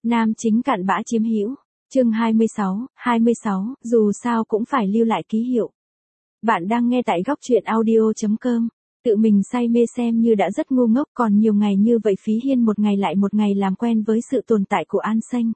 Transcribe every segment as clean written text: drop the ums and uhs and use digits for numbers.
Nam chính cặn bã chiếm hữu. Chương 26, dù sao cũng phải lưu lại ký hiệu. Bạn đang nghe tại góc truyện audio.com. Tự mình say mê xem như đã rất ngu ngốc, còn nhiều ngày như vậy Phí Hiên một ngày lại một ngày làm quen với sự tồn tại của An Xanh.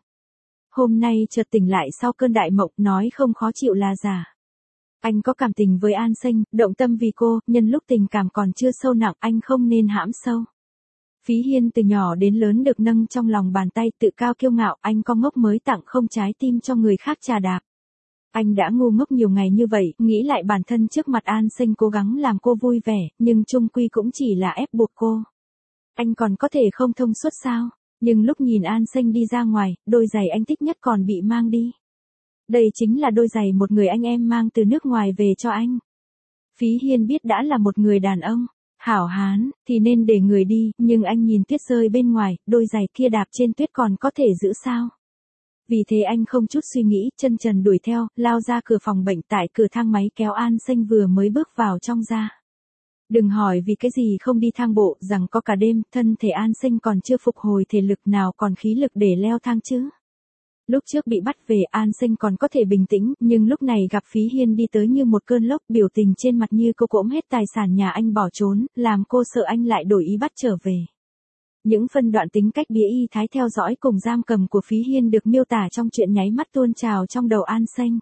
Hôm nay chợt tỉnh lại sau cơn đại mộng, nói không khó chịu là giả. Anh có cảm tình với An Xanh, động tâm vì cô, nhân lúc tình cảm còn chưa sâu nặng anh không nên hãm sâu. Phí Hiên từ nhỏ đến lớn được nâng trong lòng bàn tay, tự cao kiêu ngạo, anh con ngốc mới tặng không trái tim cho người khác trà đạp. Anh đã ngu ngốc nhiều ngày như vậy, nghĩ lại bản thân trước mặt An Xanh cố gắng làm cô vui vẻ, nhưng chung quy cũng chỉ là ép buộc cô. Anh còn có thể không thông suốt sao? Nhưng lúc nhìn An Xanh đi ra ngoài, đôi giày anh thích nhất còn bị mang đi. Đây chính là đôi giày một người anh em mang từ nước ngoài về cho anh. Phí Hiên biết đã là một người đàn ông hảo hán, thì nên để người đi, nhưng anh nhìn tuyết rơi bên ngoài, đôi giày kia đạp trên tuyết còn có thể giữ sao? Vì thế anh không chút suy nghĩ, chân trần đuổi theo, lao ra cửa phòng bệnh, tại cửa thang máy kéo An Xanh vừa mới bước vào trong ra. Đừng hỏi vì cái gì không đi thang bộ, rằng có cả đêm, thân thể An Xanh còn chưa phục hồi thể lực nào còn khí lực để leo thang chứ. Lúc trước bị bắt về An Xanh còn có thể bình tĩnh, nhưng lúc này gặp Phí Hiên đi tới như một cơn lốc, biểu tình trên mặt như cô cỗm hết tài sản nhà anh bỏ trốn, làm cô sợ anh lại đổi ý bắt trở về. Những phân đoạn tính cách bía y thái theo dõi cùng giam cầm của Phí Hiên được miêu tả trong chuyện nháy mắt tuôn trào trong đầu An Xanh.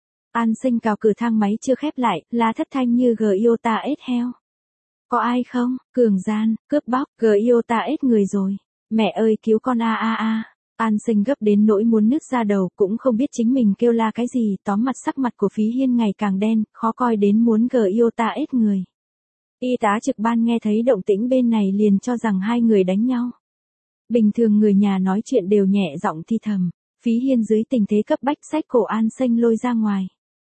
An Xanh cào cửa thang máy chưa khép lại, la thất thanh như Giota ết heo. Có ai không? Cường gian, cướp bóc, Giota ết người rồi. Mẹ ơi cứu con a a a. An Xanh gấp đến nỗi muốn nứt ra đầu, cũng không biết chính mình kêu la cái gì, tóm mặt sắc mặt của Phí Hiên ngày càng đen, khó coi đến muốn Giota ết người. Y tá trực ban nghe thấy động tĩnh bên này liền cho rằng hai người đánh nhau. Bình thường người nhà nói chuyện đều nhẹ giọng thi thầm, Phí Hiên dưới tình thế cấp bách xách cổ An Xanh lôi ra ngoài.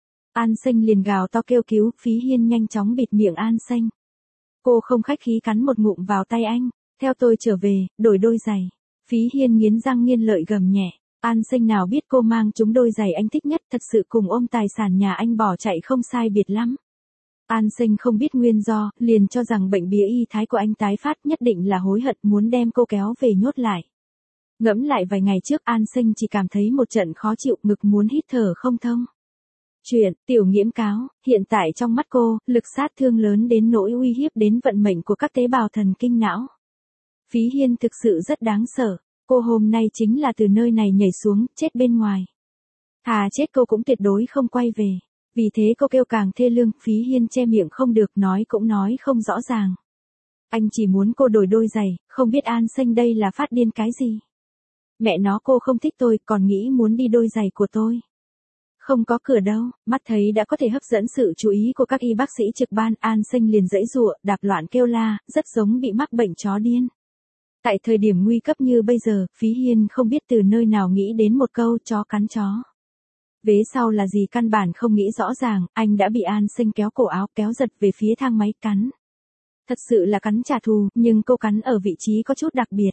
An Xanh liền gào to kêu cứu, Phí Hiên nhanh chóng bịt miệng An Xanh. Cô không khách khí cắn một ngụm vào tay anh, theo tôi trở về, đổi đôi giày. Phí Hiên nghiến răng nghiến lợi gầm nhẹ, An Xanh nào biết cô mang chúng đôi giày anh thích nhất, thật sự cùng ôm tài sản nhà anh bỏ chạy không sai biệt lắm. An Xanh không biết nguyên do, liền cho rằng bệnh bía y thái của anh tái phát, nhất định là hối hận muốn đem cô kéo về nhốt lại. Ngẫm lại vài ngày trước An Xanh chỉ cảm thấy một trận khó chịu, ngực muốn hít thở không thông. Chuyện, tiểu nghiễm cáo, hiện tại trong mắt cô, lực sát thương lớn đến nỗi uy hiếp đến vận mệnh của các tế bào thần kinh não. Phí Hiên thực sự rất đáng sợ, cô hôm nay chính là từ nơi này nhảy xuống, chết bên ngoài. Thà chết cô cũng tuyệt đối không quay về. Vì thế cô kêu càng thê lương, Phí Hiên che miệng không được, nói cũng nói không rõ ràng. Anh chỉ muốn cô đổi đôi giày, không biết An Xanh đây là phát điên cái gì. Mẹ nó cô không thích tôi, còn nghĩ muốn đi đôi giày của tôi. Không có cửa đâu, mắt thấy đã có thể hấp dẫn sự chú ý của các y bác sĩ trực ban, An Xanh liền giãy giụa, đạp loạn kêu la, rất giống bị mắc bệnh chó điên. Tại thời điểm nguy cấp như bây giờ, Phí Hiên không biết từ nơi nào nghĩ đến một câu chó cắn chó. Vế sau là gì căn bản không nghĩ rõ ràng, anh đã bị An Xanh kéo cổ áo, kéo giật về phía thang máy cắn. Thật sự là cắn trả thù, nhưng cô cắn ở vị trí có chút đặc biệt.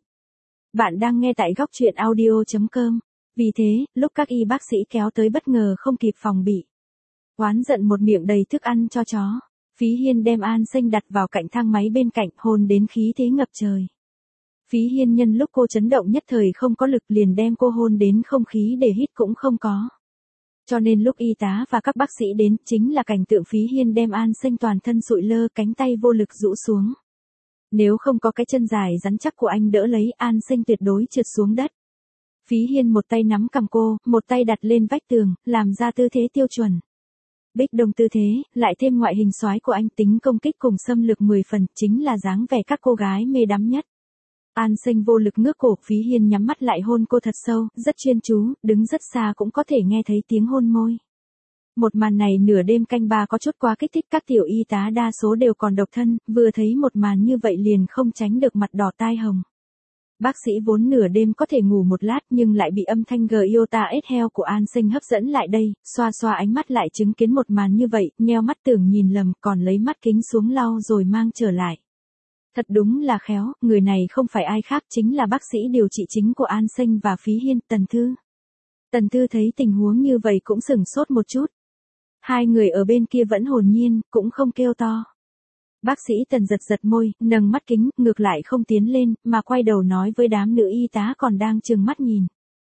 Bạn đang nghe tại góc truyện audio.com. Vì thế, lúc các y bác sĩ kéo tới bất ngờ không kịp phòng bị. Oán giận một miệng đầy thức ăn cho chó. Phí Hiên đem An Xanh đặt vào cạnh thang máy bên cạnh, hôn đến khí thế ngập trời. Phí Hiên nhân lúc cô chấn động nhất thời không có lực liền đem cô hôn đến không khí để hít cũng không có. Cho nên lúc y tá và các bác sĩ đến, chính là cảnh tượng Phí Hiên đem An Xanh toàn thân sụi lơ, cánh tay vô lực rũ xuống. Nếu không có cái chân dài rắn chắc của anh đỡ lấy, An Xanh tuyệt đối trượt xuống đất. Phí Hiên một tay nắm cằm cô, một tay đặt lên vách tường, làm ra tư thế tiêu chuẩn. Bích đồng tư thế, lại thêm ngoại hình soái của anh, tính công kích cùng xâm lược 10 phần, chính là dáng vẻ các cô gái mê đắm nhất. An Xanh vô lực ngước cổ, Phí Hiên nhắm mắt lại hôn cô thật sâu, rất chuyên chú, đứng rất xa cũng có thể nghe thấy tiếng hôn môi. Một màn này nửa đêm canh ba có chút quá kích thích, các tiểu y tá đa số đều còn độc thân, vừa thấy một màn như vậy liền không tránh được mặt đỏ tai hồng. Bác sĩ vốn nửa đêm có thể ngủ một lát nhưng lại bị âm thanh Giota ết heo của An Xanh hấp dẫn lại đây, xoa xoa ánh mắt lại chứng kiến một màn như vậy, nheo mắt tưởng nhìn lầm, còn lấy mắt kính xuống lau rồi mang trở lại. Thật đúng là khéo, người này không phải ai khác chính là bác sĩ điều trị chính của An Xanh và Phí Hiên, Tần Thư. Tần Thư thấy tình huống như vậy cũng sửng sốt một chút. Hai người ở bên kia vẫn hồn nhiên, cũng không kêu to. Bác sĩ Tần giật giật môi, nâng mắt kính, ngược lại không tiến lên, mà quay đầu nói với đám nữ y tá còn đang trừng mắt nhìn.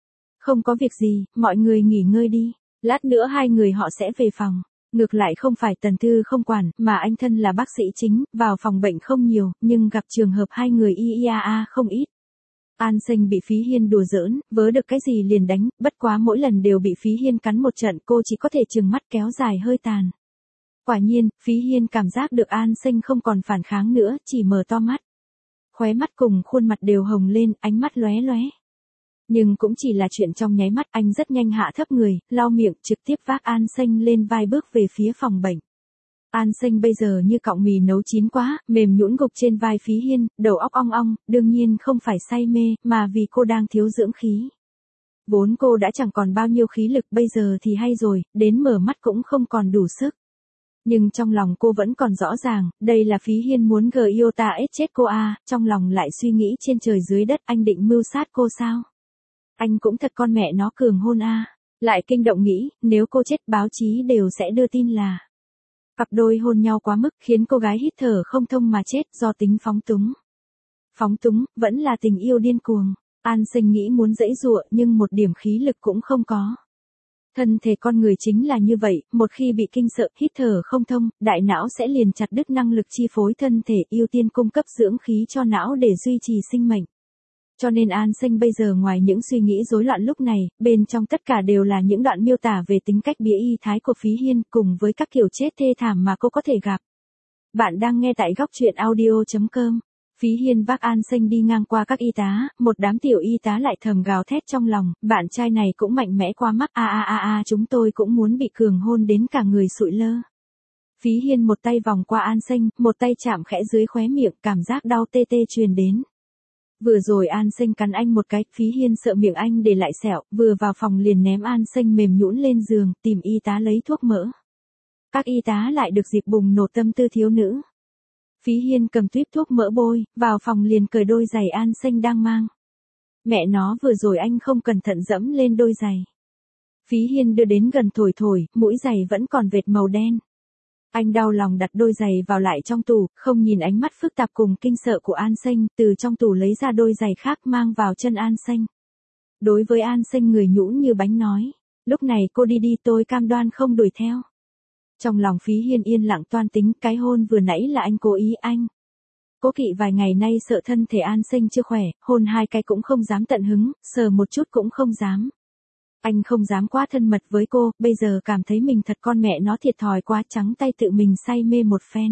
Không có việc gì, mọi người nghỉ ngơi đi. Lát nữa hai người họ sẽ về phòng. Ngược lại không phải Tần Thư không quản, mà anh thân là bác sĩ chính, vào phòng bệnh không nhiều, nhưng gặp trường hợp hai người không ít. An Sinh bị Phí Hiên đùa giỡn, vớ được cái gì liền đánh, bất quá mỗi lần đều bị Phí Hiên cắn một trận, cô chỉ có thể trừng mắt kéo dài hơi tàn. Quả nhiên, Phí Hiên cảm giác được An Sinh không còn phản kháng nữa, chỉ mở to mắt. Khóe mắt cùng khuôn mặt đều hồng lên, ánh mắt lóe lóe. Nhưng cũng chỉ là chuyện trong nháy mắt, anh rất nhanh hạ thấp người, lau miệng, trực tiếp vác An Sinh lên vai bước về phía phòng bệnh. An Sinh bây giờ như cọng mì nấu chín quá, mềm nhũn gục trên vai Phí Hiên, đầu óc ong ong, đương nhiên không phải say mê, mà vì cô đang thiếu dưỡng khí. Vốn cô đã chẳng còn bao nhiêu khí lực, bây giờ thì hay rồi, đến mở mắt cũng không còn đủ sức. Nhưng trong lòng cô vẫn còn rõ ràng, đây là Phí Hiên muốn Giota chết cô trong lòng lại suy nghĩ trên trời dưới đất, anh định mưu sát cô sao? Anh cũng thật con mẹ nó cường hôn Lại kinh động nghĩ, nếu cô chết báo chí đều sẽ đưa tin là cặp đôi hôn nhau quá mức khiến cô gái hít thở không thông mà chết do tính phóng túng. Phóng túng, vẫn là tình yêu điên cuồng. An Sinh nghĩ muốn giãy giụa nhưng một điểm khí lực cũng không có. Thân thể con người chính là như vậy, một khi bị kinh sợ, hít thở không thông, đại não sẽ liền chặt đứt năng lực chi phối thân thể, ưu tiên cung cấp dưỡng khí cho não để duy trì sinh mệnh. Cho nên An Sinh bây giờ ngoài những suy nghĩ rối loạn lúc này, bên trong tất cả đều là những đoạn miêu tả về tính cách bía y thái của Phí Hiên cùng với các kiểu chết thê thảm mà cô có thể gặp. Bạn đang nghe tại góc truyện audio.com. Phí Hiên vác An Sinh đi ngang qua các y tá, một đám tiểu y tá lại thầm gào thét trong lòng, bạn trai này cũng mạnh mẽ quá mắt chúng tôi cũng muốn bị cường hôn đến cả người sụi lơ. Phí Hiên một tay vòng qua An Sinh, một tay chạm khẽ dưới khóe miệng, cảm giác đau tê tê truyền đến. Vừa rồi An Sinh cắn anh một cái, Phí Hiên sợ miệng anh để lại sẹo, vừa vào phòng liền ném An Sinh mềm nhũn lên giường, tìm y tá lấy thuốc mỡ. Các y tá lại được dịp bùng nổ tâm tư thiếu nữ. Phí Hiên cầm tuýp thuốc mỡ bôi, vào phòng liền cởi đôi giày An Sinh đang mang. Mẹ nó vừa rồi anh không cẩn thận dẫm lên đôi giày. Phí Hiên đưa đến gần thổi thổi, mũi giày vẫn còn vệt màu đen. Anh đau lòng đặt đôi giày vào lại trong tủ, không nhìn ánh mắt phức tạp cùng kinh sợ của An Sinh, từ trong tủ lấy ra đôi giày khác mang vào chân An Sinh. Đối với An Sinh người nhũn như bánh nói, lúc này cô đi đi tôi cam đoan không đuổi theo. Trong lòng Phí Hiên yên lặng toan tính, cái hôn vừa nãy là anh cố ý anh. Cố kỵ vài ngày nay sợ thân thể An Sinh chưa khỏe, hôn hai cái cũng không dám tận hứng, sờ một chút cũng không dám. Anh không dám quá thân mật với cô, bây giờ cảm thấy mình thật con mẹ nó thiệt thòi quá, trắng tay tự mình say mê một phen.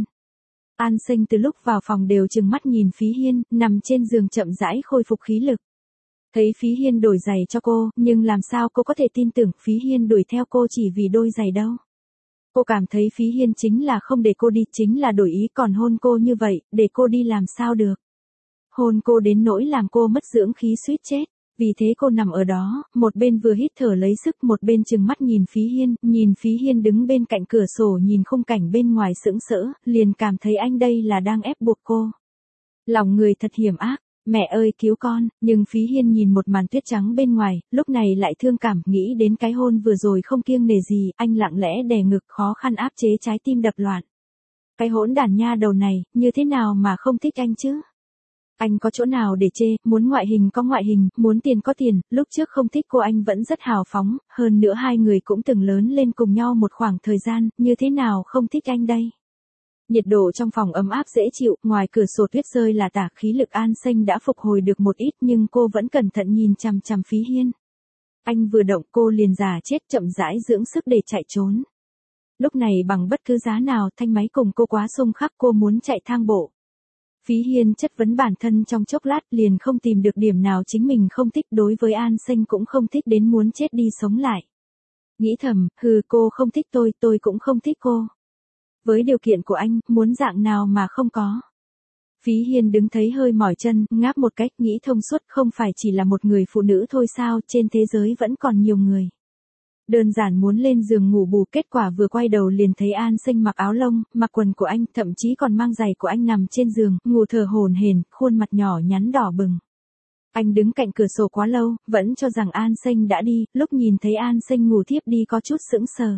An Sinh từ lúc vào phòng đều trừng mắt nhìn Phí Hiên, nằm trên giường chậm rãi khôi phục khí lực. Thấy Phí Hiên đổi giày cho cô, nhưng làm sao cô có thể tin tưởng Phí Hiên đuổi theo cô chỉ vì đôi giày đâu. Cô cảm thấy Phí Hiên chính là không để cô đi, chính là đổi ý, còn hôn cô như vậy, để cô đi làm sao được. Hôn cô đến nỗi làm cô mất dưỡng khí suýt chết. Vì thế cô nằm ở đó, một bên vừa hít thở lấy sức, một bên trừng mắt nhìn Phí Hiên đứng bên cạnh cửa sổ nhìn khung cảnh bên ngoài sững sỡ, liền cảm thấy anh đây là đang ép buộc cô. Lòng người thật hiểm ác, mẹ ơi cứu con, nhưng Phí Hiên nhìn một màn tuyết trắng bên ngoài, lúc này lại thương cảm, nghĩ đến cái hôn vừa rồi không kiêng nể gì, anh lặng lẽ đè ngực khó khăn áp chế trái tim đập loạn. Cái hỗn đản nha đầu này, như thế nào mà không thích anh chứ? Anh có chỗ nào để chê, muốn ngoại hình có ngoại hình, muốn tiền có tiền, lúc trước không thích cô anh vẫn rất hào phóng, hơn nữa hai người cũng từng lớn lên cùng nhau một khoảng thời gian, như thế nào không thích anh đây? Nhiệt độ trong phòng ấm áp dễ chịu, ngoài cửa sổ tuyết rơi là tả, khí lực An Sinh đã phục hồi được một ít nhưng cô vẫn cẩn thận nhìn chằm chằm Phí Hiên. Anh vừa động cô liền già chết chậm rãi dưỡng sức để chạy trốn. Lúc này bằng bất cứ giá nào thanh máy cùng cô quá xung khắc, cô muốn chạy thang bộ. Phí Hiên chất vấn bản thân trong chốc lát liền không tìm được điểm nào chính mình không thích, đối với An Sinh cũng không thích đến muốn chết đi sống lại. Nghĩ thầm, cô không thích tôi cũng không thích cô. Với điều kiện của anh, muốn dạng nào mà không có. Phí Hiên đứng thấy hơi mỏi chân, ngáp một cách, nghĩ thông suốt, không phải chỉ là một người phụ nữ thôi sao, trên thế giới vẫn còn nhiều người. Đơn giản muốn lên giường ngủ bù, kết quả vừa quay đầu liền thấy An Sinh mặc áo lông, mặc quần của anh, thậm chí còn mang giày của anh nằm trên giường, ngủ thở hổn hển, khuôn mặt nhỏ nhắn đỏ bừng. Anh đứng cạnh cửa sổ quá lâu, vẫn cho rằng An Sinh đã đi, lúc nhìn thấy An Sinh ngủ thiếp đi có chút sững sờ.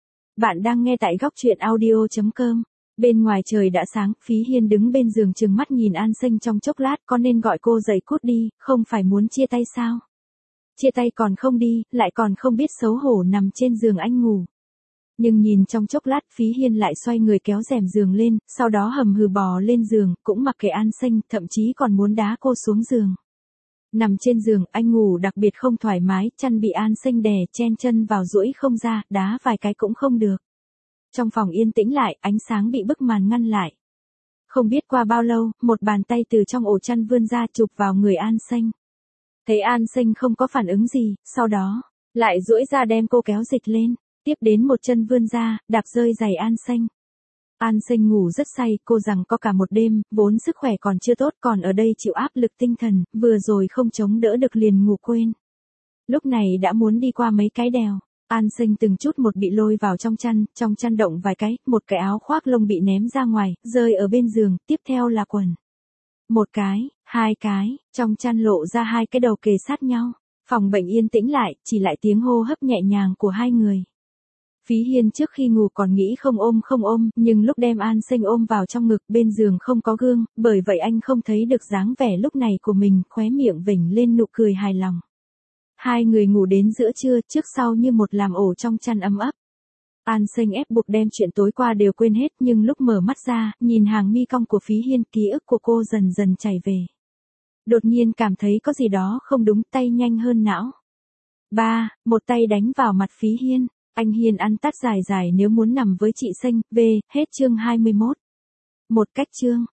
Bạn đang nghe tại góc truyện audio.com. Bên ngoài trời đã sáng, Phí Hiên đứng bên giường trừng mắt nhìn An Sinh trong chốc lát, có nên gọi cô dậy cút đi, không phải muốn chia tay sao? Chia tay còn không đi, lại còn không biết xấu hổ nằm trên giường anh ngủ. Nhưng nhìn trong chốc lát Phí Hiên lại xoay người kéo rèm giường lên, sau đó hầm hừ bò lên giường, cũng mặc kệ An Xanh, thậm chí còn muốn đá cô xuống giường. Nằm trên giường, anh ngủ đặc biệt không thoải mái, chăn bị An Xanh đè, chen chân vào duỗi không ra, đá vài cái cũng không được. Trong phòng yên tĩnh lại, ánh sáng bị bức màn ngăn lại. Không biết qua bao lâu, một bàn tay từ trong ổ chăn vươn ra chụp vào người An Xanh. Thấy An Xanh không có phản ứng gì, sau đó, lại duỗi ra đem cô kéo dịch lên, tiếp đến một chân vươn ra, đạp rơi giày An Xanh. An Xanh ngủ rất say, cô rằng có cả một đêm, vốn sức khỏe còn chưa tốt, còn ở đây chịu áp lực tinh thần, vừa rồi không chống đỡ được liền ngủ quên. Lúc này đã muốn đi qua mấy cái đèo, An Xanh từng chút một bị lôi vào trong chăn động vài cái, một cái áo khoác lông bị ném ra ngoài, rơi ở bên giường, tiếp theo là quần. Một cái, hai cái, trong chăn lộ ra hai cái đầu kề sát nhau. Phòng bệnh yên tĩnh lại, chỉ lại tiếng hô hấp nhẹ nhàng của hai người. Phí Hiên trước khi ngủ còn nghĩ không ôm, nhưng lúc đem An Xanh ôm vào trong ngực bên giường không có gương, bởi vậy anh không thấy được dáng vẻ lúc này của mình, khóe miệng vểnh lên nụ cười hài lòng. Hai người ngủ đến giữa trưa, trước sau như một làm ổ trong chăn ấm ấp. An Xanh ép buộc đem chuyện tối qua đều quên hết, nhưng lúc mở mắt ra, nhìn hàng mi cong của Phí Hiên, ký ức của cô dần dần chảy về. Đột nhiên cảm thấy có gì đó không đúng, tay nhanh hơn não. Một tay đánh vào mặt Phí Hiên. Anh Hiên ăn tát dài dài nếu muốn nằm với chị Xanh, hết chương 21. Một cách chương.